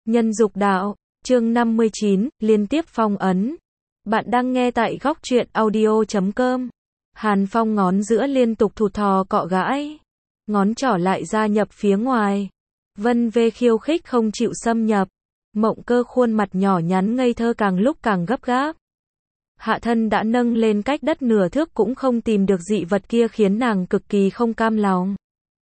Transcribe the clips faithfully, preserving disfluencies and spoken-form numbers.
Nhân dục đạo, chương năm mươi chín, liên tiếp phong ấn. Bạn đang nghe tại góc truyện audio chấm com. Hàn Phong ngón giữa liên tục thụt thò cọ gãi. Ngón trỏ lại ra nhập phía ngoài. Vân vê khiêu khích không chịu xâm nhập. Mộng Cơ khuôn mặt nhỏ nhắn ngây thơ càng lúc càng gấp gáp. Hạ thân đã nâng lên cách đất nửa thước cũng không tìm được dị vật kia khiến nàng cực kỳ không cam lòng.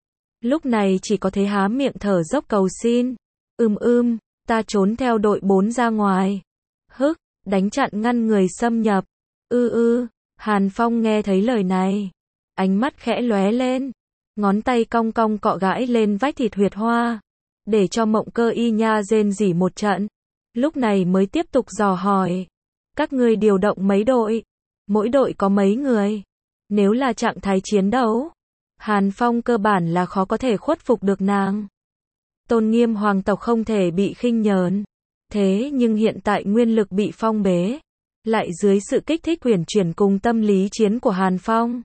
Lúc này chỉ có thể há miệng thở dốc cầu xin. Ưm ưm, ta trốn theo đội bốn ra ngoài. Hức, đánh chặn ngăn người xâm nhập. Ư ư, Hàn Phong nghe thấy lời này. Ánh mắt khẽ lóe lên. Ngón tay cong cong cọ gãi lên vách thịt huyệt hoa. Để cho Mộng Cơ y nha rên rỉ một trận. Lúc này mới tiếp tục dò hỏi. Các ngươi điều động mấy đội? Mỗi đội có mấy người? Nếu là trạng thái chiến đấu, Hàn Phong cơ bản là khó có thể khuất phục được nàng. Tôn nghiêm hoàng tộc không thể bị khinh nhờn. Thế nhưng hiện tại nguyên lực bị phong bế. Lại dưới sự kích thích uyển chuyển cùng tâm lý chiến của Hàn Phong.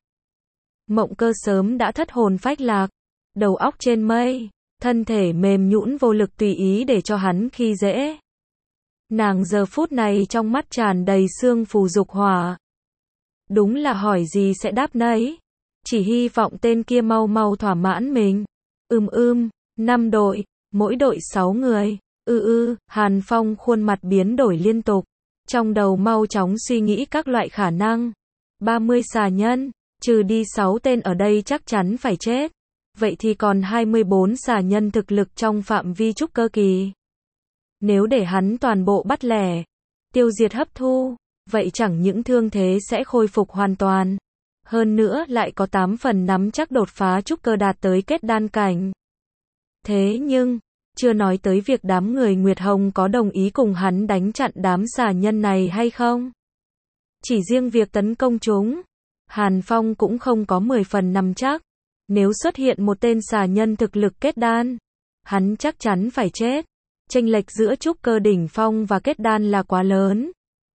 Mộng Cơ sớm đã thất hồn phách lạc. Đầu óc trên mây. Thân thể mềm nhũn vô lực tùy ý để cho hắn khi dễ. Nàng giờ phút này trong mắt tràn đầy sương phù dục hỏa. Đúng là hỏi gì sẽ đáp nấy. Chỉ hy vọng tên kia mau mau thỏa mãn mình. Ưm ưm, năm đội, mỗi đội sáu người. Ư ư, Hàn Phong khuôn mặt biến đổi liên tục. Trong đầu mau chóng suy nghĩ các loại khả năng. ba mươi xà nhân, trừ đi sáu tên ở đây chắc chắn phải chết. Vậy thì còn hai mươi bốn xà nhân thực lực trong phạm vi trúc cơ kỳ. Nếu để hắn toàn bộ bắt lẻ, tiêu diệt hấp thu, vậy chẳng những thương thế sẽ khôi phục hoàn toàn. Hơn nữa lại có tám phần nắm chắc đột phá trúc cơ đạt tới kết đan cảnh. Thế nhưng, chưa nói tới việc đám người Nguyệt Hồng có đồng ý cùng hắn đánh chặn đám xà nhân này hay không. Chỉ riêng việc tấn công chúng, Hàn Phong cũng không có mười phần nắm chắc. Nếu xuất hiện một tên xà nhân thực lực kết đan, hắn chắc chắn phải chết. Chênh lệch giữa trúc cơ đỉnh phong và kết đan là quá lớn.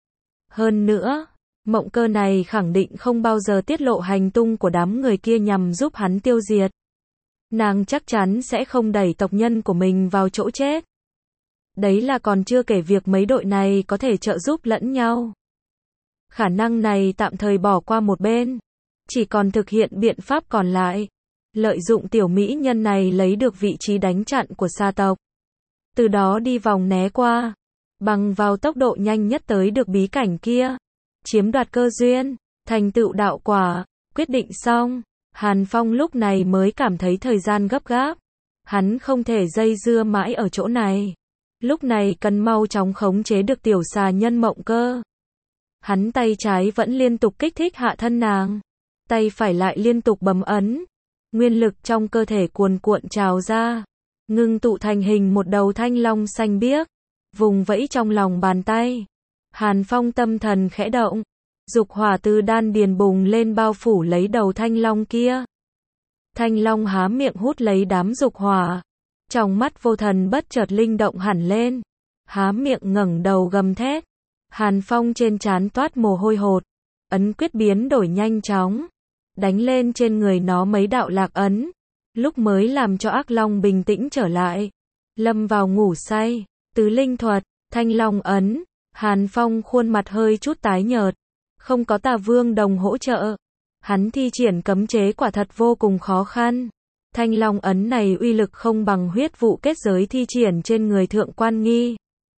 Hơn nữa, Mộng Cơ này khẳng định không bao giờ tiết lộ hành tung của đám người kia nhằm giúp hắn tiêu diệt. Nàng chắc chắn sẽ không đẩy tộc nhân của mình vào chỗ chết. Đấy là còn chưa kể việc mấy đội này có thể trợ giúp lẫn nhau. Khả năng này tạm thời bỏ qua một bên. Chỉ còn thực hiện biện pháp còn lại. Lợi dụng tiểu mỹ nhân này lấy được vị trí đánh chặn của xà tộc. Từ đó đi vòng né qua. Bằng vào tốc độ nhanh nhất tới được bí cảnh kia. Chiếm đoạt cơ duyên. Thành tựu đạo quả. Quyết định xong. Hàn Phong lúc này mới cảm thấy thời gian gấp gáp. Hắn không thể dây dưa mãi ở chỗ này. Lúc này cần mau chóng khống chế được tiểu xà nhân Mộng Cơ. Hắn tay trái vẫn liên tục kích thích hạ thân nàng. Tay phải lại liên tục bấm ấn. Nguyên lực trong cơ thể cuồn cuộn trào ra. Ngưng tụ thành hình một đầu thanh long xanh biếc. Vùng vẫy trong lòng bàn tay. Hàn Phong tâm thần khẽ động. Dục hỏa từ đan điền bùng lên bao phủ lấy đầu thanh long kia. Thanh long há miệng hút lấy đám dục hỏa. Trong mắt vô thần bất chợt linh động hẳn lên. Há miệng ngẩng đầu gầm thét. Hàn Phong trên trán toát mồ hôi hột. Ấn quyết biến đổi nhanh chóng. Đánh lên trên người nó mấy đạo lạc ấn. Lúc mới làm cho ác long bình tĩnh trở lại. Lâm vào ngủ say. Tứ linh thuật, thanh long ấn. Hàn Phong khuôn mặt hơi chút tái nhợt. Không có Tà Vương đồng hỗ trợ. Hắn thi triển cấm chế quả thật vô cùng khó khăn. Thanh long ấn này uy lực không bằng huyết vụ kết giới thi triển trên người Thượng Quan Nghi.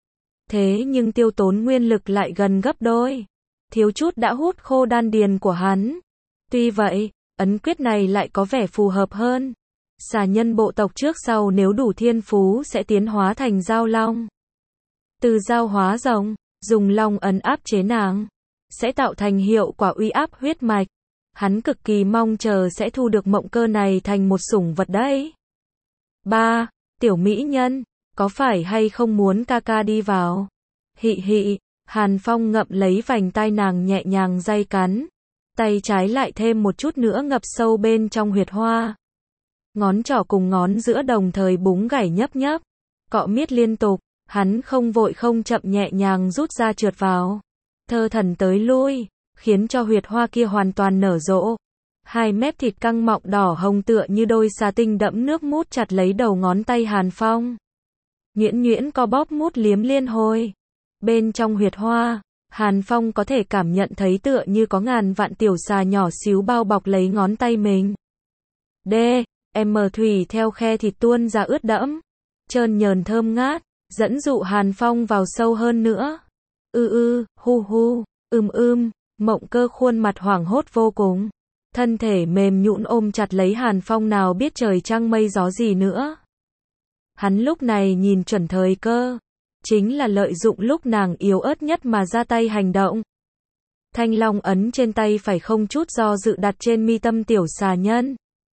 Thế nhưng tiêu tốn nguyên lực lại gần gấp đôi. Thiếu chút đã hút khô đan điền của hắn. Tuy vậy, ấn quyết này lại có vẻ phù hợp hơn. Xà nhân bộ tộc trước sau nếu đủ thiên phú sẽ tiến hóa thành giao long. Từ giao hóa rồng, dùng long ấn áp chế nàng. Sẽ tạo thành hiệu quả uy áp huyết mạch. Hắn cực kỳ mong chờ sẽ thu được Mộng Cơ này thành một sủng vật đấy. ba. Tiểu mỹ nhân, có phải hay không muốn ca ca đi vào? Hị hị, Hàn Phong ngậm lấy vành tai nàng nhẹ nhàng day cắn. Tay trái lại thêm một chút nữa ngập sâu bên trong huyệt hoa. Ngón trỏ cùng ngón giữa đồng thời búng gảy nhấp nhấp. Cọ miết liên tục, hắn không vội không chậm nhẹ nhàng rút ra trượt vào. Thơ thần tới lui, khiến cho huyệt hoa kia hoàn toàn nở rộ. Hai mép thịt căng mọng đỏ hồng tựa như đôi xà tinh đẫm nước mút chặt lấy đầu ngón tay Hàn Phong. nhuyễn nhuyễn co bóp mút liếm liên hồi. Bên trong huyệt hoa, Hàn Phong có thể cảm nhận thấy tựa như có ngàn vạn tiểu xà nhỏ xíu bao bọc lấy ngón tay mình. D, M thủy theo khe thịt tuôn ra ướt đẫm, trơn nhờn thơm ngát, dẫn dụ Hàn Phong vào sâu hơn nữa. Ư ư, hu hu, ưm ưm, Mộng Cơ khuôn mặt hoảng hốt vô cùng. Thân thể mềm nhũn ôm chặt lấy Hàn Phong, nào biết trời trăng mây gió gì nữa. Hắn lúc này nhìn chuẩn thời cơ, chính là lợi dụng lúc nàng yếu ớt nhất mà ra tay hành động. Thanh long ấn trên tay phải không chút do dự đặt trên mi tâm tiểu xà nhân.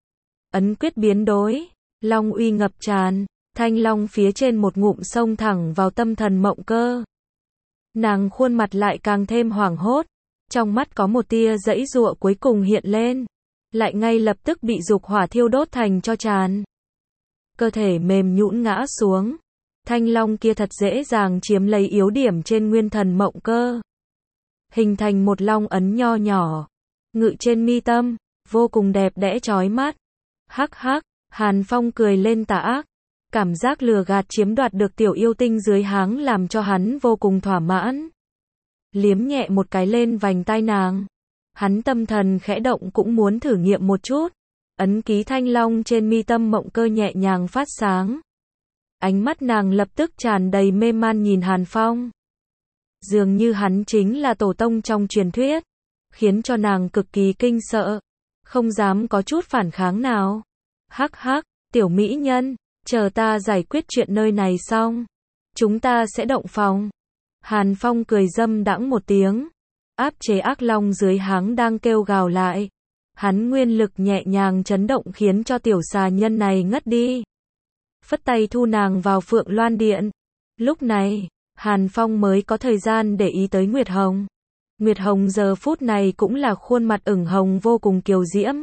Ấn quyết biến đối, long uy ngập tràn, thanh long phía trên một ngụm xông thẳng vào tâm thần Mộng Cơ. Nàng khuôn mặt lại càng thêm hoảng hốt, trong mắt có một tia giãy giụa cuối cùng hiện lên, lại ngay lập tức bị dục hỏa thiêu đốt thành tro tàn. Cơ thể mềm nhũn ngã xuống, thanh long kia thật dễ dàng chiếm lấy yếu điểm trên nguyên thần Mộng Cơ, hình thành một long ấn nho nhỏ, ngự trên mi tâm, vô cùng đẹp đẽ chói mắt. Hắc hắc, Hàn Phong cười lên tà ác, cảm giác lừa gạt chiếm đoạt được tiểu yêu tinh dưới háng làm cho hắn vô cùng thỏa mãn. Liếm nhẹ một cái lên vành tai nàng, hắn tâm thần khẽ động cũng muốn thử nghiệm một chút. Ấn ký thanh long trên mi tâm Mộng Cơ nhẹ nhàng phát sáng. Ánh mắt nàng lập tức tràn đầy mê man nhìn Hàn Phong. Dường như hắn chính là tổ tông trong truyền thuyết, khiến cho nàng cực kỳ kinh sợ, không dám có chút phản kháng nào. Hắc hắc, tiểu mỹ nhân, chờ ta giải quyết chuyện nơi này xong, chúng ta sẽ động phòng. Hàn Phong cười dâm đãng một tiếng, áp chế ác long dưới háng đang kêu gào lại. Hắn nguyên lực nhẹ nhàng chấn động khiến cho tiểu xà nhân này ngất đi. Phất tay thu nàng vào Phượng Loan Điện. Lúc này, Hàn Phong mới có thời gian để ý tới Nguyệt Hồng. Nguyệt Hồng giờ phút này cũng là khuôn mặt ửng hồng vô cùng kiều diễm.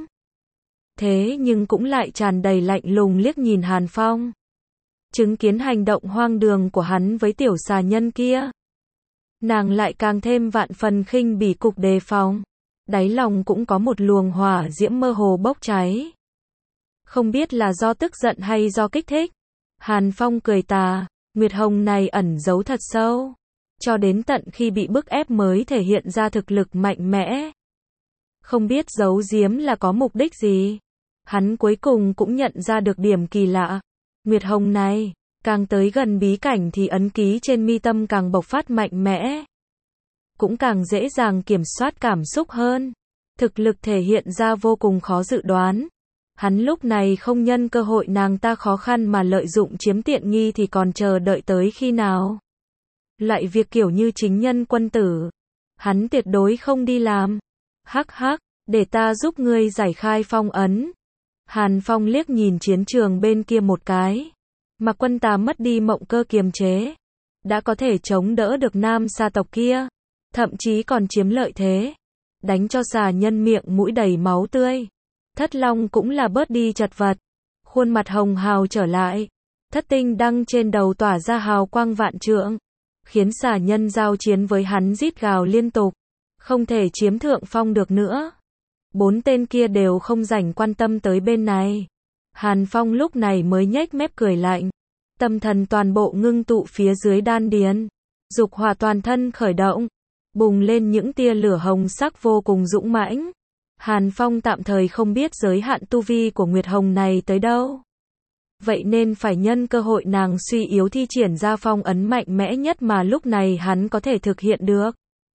Thế nhưng cũng lại tràn đầy lạnh lùng liếc nhìn Hàn Phong. Chứng kiến hành động hoang đường của hắn với tiểu xà nhân kia, nàng lại càng thêm vạn phần khinh bỉ cục đề phòng. Đáy lòng cũng có một luồng hỏa diễm mơ hồ bốc cháy. Không biết là do tức giận hay do kích thích. Hàn Phong cười tà, Nguyệt Hồng này ẩn giấu thật sâu, cho đến tận khi bị bức ép mới thể hiện ra thực lực mạnh mẽ. Không biết giấu giếm là có mục đích gì. Hắn cuối cùng cũng nhận ra được điểm kỳ lạ. Nguyệt Hồng này, càng tới gần bí cảnh thì ấn ký trên mi tâm càng bộc phát mạnh mẽ, cũng càng dễ dàng kiểm soát cảm xúc hơn. Thực lực thể hiện ra vô cùng khó dự đoán. Hắn lúc này không nhân cơ hội nàng ta khó khăn mà lợi dụng chiếm tiện nghi thì còn chờ đợi tới khi nào. Loại việc kiểu như chính nhân quân tử, hắn tuyệt đối không đi làm. Hắc hắc, để ta giúp ngươi giải khai phong ấn. Hàn Phong liếc nhìn chiến trường bên kia một cái. Mà Quân Tà mất đi Mộng Cơ kiềm chế, đã có thể chống đỡ được nam sa tộc kia, thậm chí còn chiếm lợi thế, đánh cho xà nhân miệng mũi đầy máu tươi. Thất Long cũng là bớt đi chật vật, khuôn mặt hồng hào trở lại. Thất tinh đăng trên đầu tỏa ra hào quang vạn trượng, khiến xà nhân giao chiến với hắn rít gào liên tục, không thể chiếm thượng phong được nữa. Bốn tên kia đều không rảnh quan tâm tới bên này. Hàn Phong lúc này mới nhếch mép cười lạnh, tâm thần toàn bộ ngưng tụ phía dưới đan điền, dục hỏa toàn thân khởi động, bùng lên những tia lửa hồng sắc vô cùng dũng mãnh. Hàn Phong tạm thời không biết giới hạn tu vi của Nguyệt Hồng này tới đâu, vậy nên phải nhân cơ hội nàng suy yếu thi triển ra phong ấn mạnh mẽ nhất mà lúc này hắn có thể thực hiện được.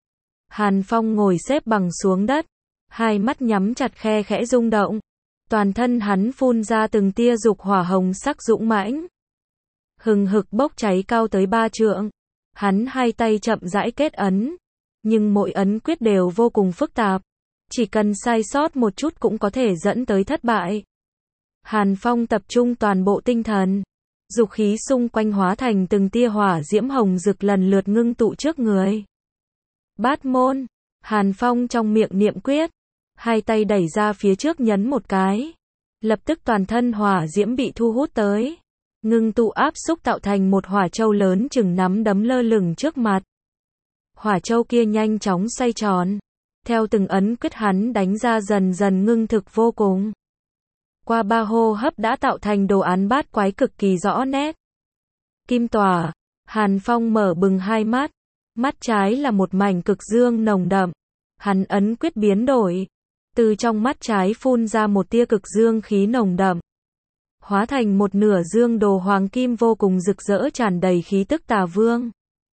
Hàn Phong ngồi xếp bằng xuống đất, hai mắt nhắm chặt khe khẽ rung động, toàn thân hắn phun ra từng tia dục hỏa hồng sắc dũng mãnh, hừng hực bốc cháy cao tới ba trượng. Hắn hai tay chậm rãi kết ấn, nhưng mỗi ấn quyết đều vô cùng phức tạp, chỉ cần sai sót một chút cũng có thể dẫn tới thất bại. Hàn Phong tập trung toàn bộ tinh thần, dục khí xung quanh hóa thành từng tia hỏa diễm hồng rực lần lượt ngưng tụ trước người. Bát môn, Hàn Phong trong miệng niệm quyết, hai tay đẩy ra phía trước nhấn một cái, lập tức toàn thân hỏa diễm bị thu hút tới, ngưng tụ áp xúc tạo thành một hỏa châu lớn chừng nắm đấm lơ lửng trước mặt. Hỏa châu kia nhanh chóng xoay tròn, theo từng ấn quyết hắn đánh ra dần dần ngưng thực vô cùng. Qua ba hô hấp đã tạo thành đồ án bát quái cực kỳ rõ nét. kim tỏa. Hàn Phong mở bừng hai mắt. Mắt trái là một mảnh cực dương nồng đậm. Hắn ấn quyết biến đổi. Từ trong mắt trái phun ra một tia cực dương khí nồng đậm. Hóa thành một nửa dương đồ hoàng kim vô cùng rực rỡ tràn đầy khí tức tà vương.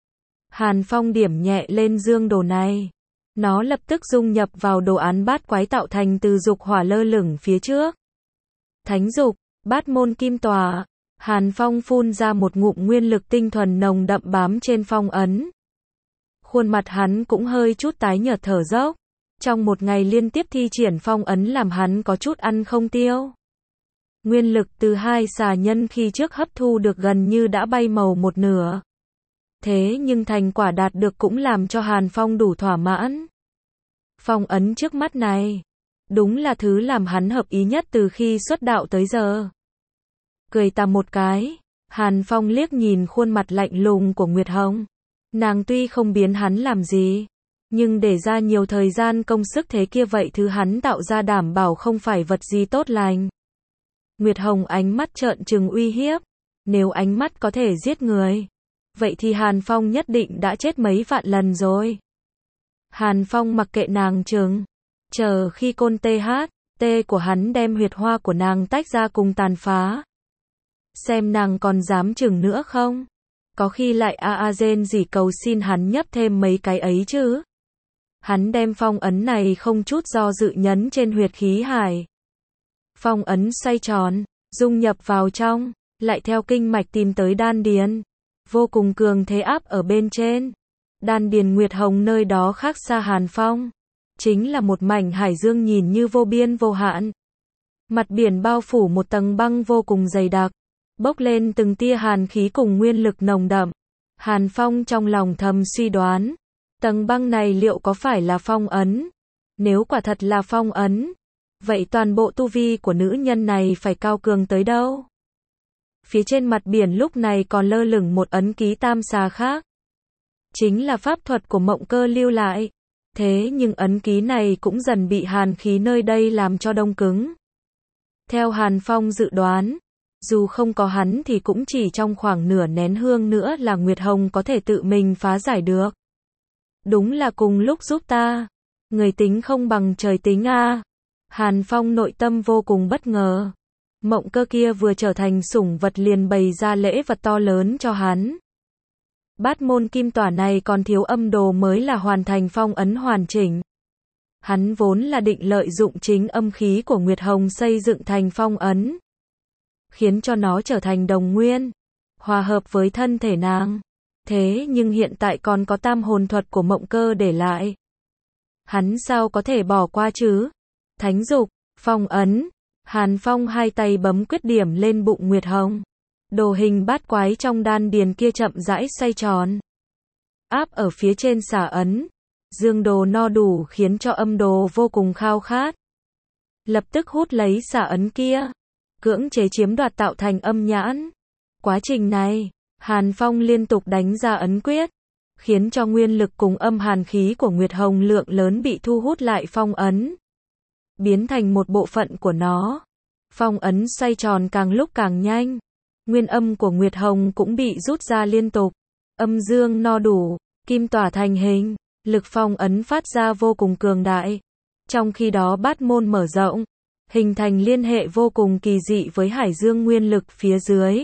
Hàn Phong điểm nhẹ lên dương đồ này. Nó lập tức dung nhập vào đồ án bát quái tạo thành từ dục hỏa lơ lửng phía trước. Thánh dục, bát môn kim tỏa. Hàn Phong phun ra một ngụm nguyên lực tinh thuần nồng đậm bám trên phong ấn. Khuôn mặt hắn cũng hơi chút tái nhợt thở dốc. Trong một ngày liên tiếp thi triển phong ấn làm hắn có chút ăn không tiêu. Nguyên lực từ hai xà nhân khi trước hấp thu được gần như đã bay màu một nửa. Thế nhưng thành quả đạt được cũng làm cho Hàn Phong đủ thỏa mãn. Phong ấn trước mắt này, đúng là thứ làm hắn hợp ý nhất từ khi xuất đạo tới giờ. Cười ta một cái, Hàn Phong liếc nhìn khuôn mặt lạnh lùng của Nguyệt Hồng. Nàng tuy không biến hắn làm gì, nhưng để ra nhiều thời gian công sức thế kia vậy thứ hắn tạo ra đảm bảo không phải vật gì tốt lành. Nguyệt Hồng ánh mắt trợn trừng uy hiếp, nếu ánh mắt có thể giết người, vậy thì Hàn Phong nhất định đã chết mấy vạn lần rồi. Hàn Phong mặc kệ nàng trừng, chờ khi côn tê hát, tê của hắn đem huyệt hoa của nàng tách ra cùng tàn phá. Xem nàng còn dám trừng nữa không? Có khi lại a a rên gì cầu xin hắn nhấp thêm mấy cái ấy chứ. Hắn đem phong ấn này không chút do dự nhấn trên huyệt khí hải. Phong ấn xoay tròn, dung nhập vào trong, lại theo kinh mạch tìm tới đan điền. Vô cùng cường thế áp ở bên trên. Đan điền Nguyệt Hồng nơi đó khác xa Hàn Phong. Chính là một mảnh hải dương nhìn như vô biên vô hạn. Mặt biển bao phủ một tầng băng vô cùng dày đặc. Bốc lên từng tia hàn khí cùng nguyên lực nồng đậm. Hàn Phong trong lòng thầm suy đoán. Tầng băng này liệu có phải là phong ấn? Nếu quả thật là phong ấn, vậy toàn bộ tu vi của nữ nhân này phải cao cường tới đâu? Phía trên mặt biển lúc này còn lơ lửng một ấn ký tam xà khác. Chính là pháp thuật của Mộng Cơ lưu lại. Thế nhưng ấn ký này cũng dần bị hàn khí nơi đây làm cho đông cứng. Theo Hàn Phong dự đoán, dù không có hắn thì cũng chỉ trong khoảng nửa nén hương nữa là Nguyệt Hồng có thể tự mình phá giải được. Đúng là cùng lúc giúp ta. Người tính không bằng trời tính a. Hàn Phong nội tâm vô cùng bất ngờ. Mộng Cơ kia vừa trở thành sủng vật liền bày ra lễ vật to lớn cho hắn. Bát môn kim tỏa này còn thiếu âm đồ mới là hoàn thành phong ấn hoàn chỉnh. Hắn vốn là định lợi dụng chính âm khí của Nguyệt Hồng xây dựng thành phong ấn, khiến cho nó trở thành đồng nguyên, hòa hợp với thân thể nàng. Thế nhưng hiện tại còn có tam hồn thuật của Mộng Cơ để lại. Hắn sao có thể bỏ qua chứ? Thánh dục, phong ấn. Hàn Phong hai tay bấm quyết điểm lên bụng Nguyệt Hồng. Đồ hình bát quái trong đan điền kia chậm rãi xoay tròn. Áp ở phía trên xà ấn. Dương đồ no đủ khiến cho âm đồ vô cùng khao khát. Lập tức hút lấy xà ấn kia. Cưỡng chế chiếm đoạt tạo thành âm nhãn. Quá trình này, Hàn Phong liên tục đánh ra ấn quyết. Khiến cho nguyên lực cùng âm hàn khí của Nguyệt Hồng lượng lớn bị thu hút lại phong ấn. Biến thành một bộ phận của nó. Phong ấn xoay tròn càng lúc càng nhanh. Nguyên âm của Nguyệt Hồng cũng bị rút ra liên tục. Âm dương no đủ, kim tỏa thành hình, lực phong ấn phát ra vô cùng cường đại. Trong khi đó bát môn mở rộng, hình thành liên hệ vô cùng kỳ dị với hải dương nguyên lực phía dưới.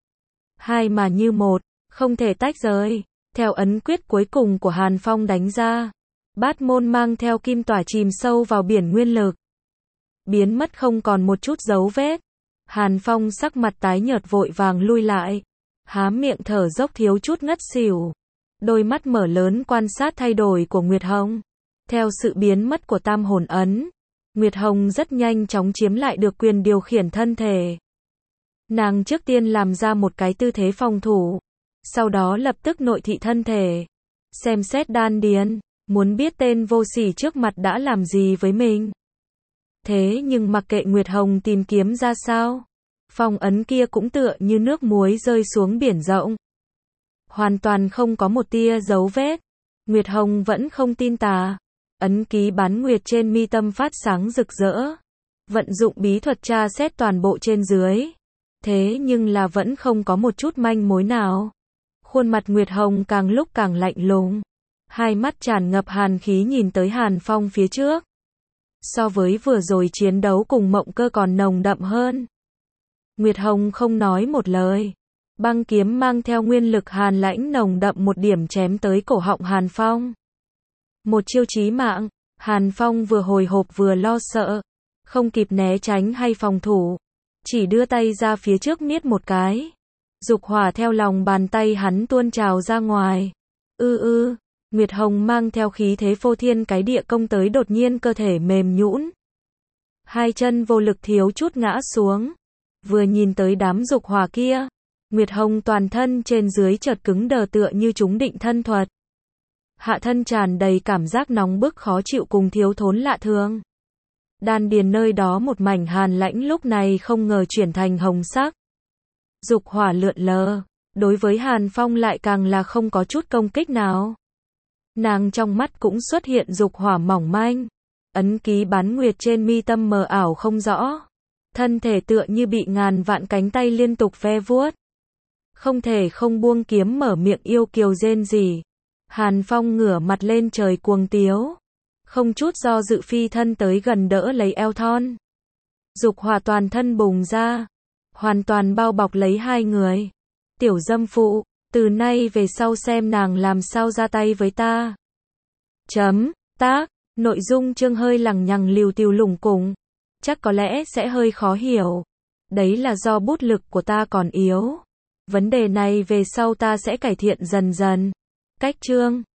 Hai mà như một, không thể tách rời. Theo ấn quyết cuối cùng của Hàn Phong đánh ra, bát môn mang theo kim tỏa chìm sâu vào biển nguyên lực. Biến mất không còn một chút dấu vết. Hàn Phong sắc mặt tái nhợt vội vàng lui lại. Há miệng thở dốc thiếu chút ngất xỉu. Đôi mắt mở lớn quan sát thay đổi của Nguyệt Hồng. Theo sự biến mất của tam hồn ấn, Nguyệt Hồng rất nhanh chóng chiếm lại được quyền điều khiển thân thể. Nàng trước tiên làm ra một cái tư thế phòng thủ. Sau đó lập tức nội thị thân thể. Xem xét đan điền, muốn biết tên vô sỉ trước mặt đã làm gì với mình. Thế nhưng mặc kệ Nguyệt Hồng tìm kiếm ra sao, phong ấn kia cũng tựa như nước muối rơi xuống biển rộng. Hoàn toàn không có một tia dấu vết. Nguyệt Hồng vẫn không tin tà. Ấn ký bán nguyệt trên mi tâm phát sáng rực rỡ. Vận dụng bí thuật tra xét toàn bộ trên dưới. Thế nhưng là vẫn không có một chút manh mối nào. Khuôn mặt Nguyệt Hồng càng lúc càng lạnh lùng. Hai mắt tràn ngập hàn khí nhìn tới Hàn Phong phía trước. So với vừa rồi chiến đấu cùng Mộng Cơ còn nồng đậm hơn. Nguyệt Hồng không nói một lời. Băng kiếm mang theo nguyên lực hàn lãnh nồng đậm một điểm chém tới cổ họng Hàn Phong. Một chiêu chí mạng, Hàn Phong vừa hồi hộp vừa lo sợ. Không kịp né tránh hay phòng thủ. Chỉ đưa tay ra phía trước miết một cái. Dục hỏa theo lòng bàn tay hắn tuôn trào ra ngoài. Ư ư, Nguyệt Hồng mang theo khí thế phô thiên cái địa công tới đột nhiên cơ thể mềm nhũn. Hai chân vô lực thiếu chút ngã xuống. Vừa nhìn tới đám dục hỏa kia, Nguyệt Hồng toàn thân trên dưới chợt cứng đờ tựa như chúng định thân thuật. Hạ thân tràn đầy cảm giác nóng bức khó chịu cùng thiếu thốn lạ thường. Đan điền nơi đó một mảnh hàn lãnh lúc này không ngờ chuyển thành hồng sắc. Dục hỏa lượn lờ, đối với Hàn Phong lại càng là không có chút công kích nào. Nàng trong mắt cũng xuất hiện dục hỏa mỏng manh, ấn ký bán nguyệt trên mi tâm mờ ảo không rõ. Thân thể tựa như bị ngàn vạn cánh tay liên tục ve vuốt. Không thể không buông kiếm mở miệng yêu kiều rên rỉ. Hàn Phong ngửa mặt lên trời cuồng tiếu. Không chút do dự phi thân tới gần đỡ lấy eo thon. Dục hỏa toàn thân bùng ra. Hoàn toàn bao bọc lấy hai người. Tiểu dâm phụ, từ nay về sau xem nàng làm sao ra tay với ta. Chấm, tác, nội dung chương hơi lằng nhằng liều tiều lủng củng. Chắc có lẽ sẽ hơi khó hiểu. Đấy là do bút lực của ta còn yếu. Vấn đề này về sau ta sẽ cải thiện dần dần. Cách chương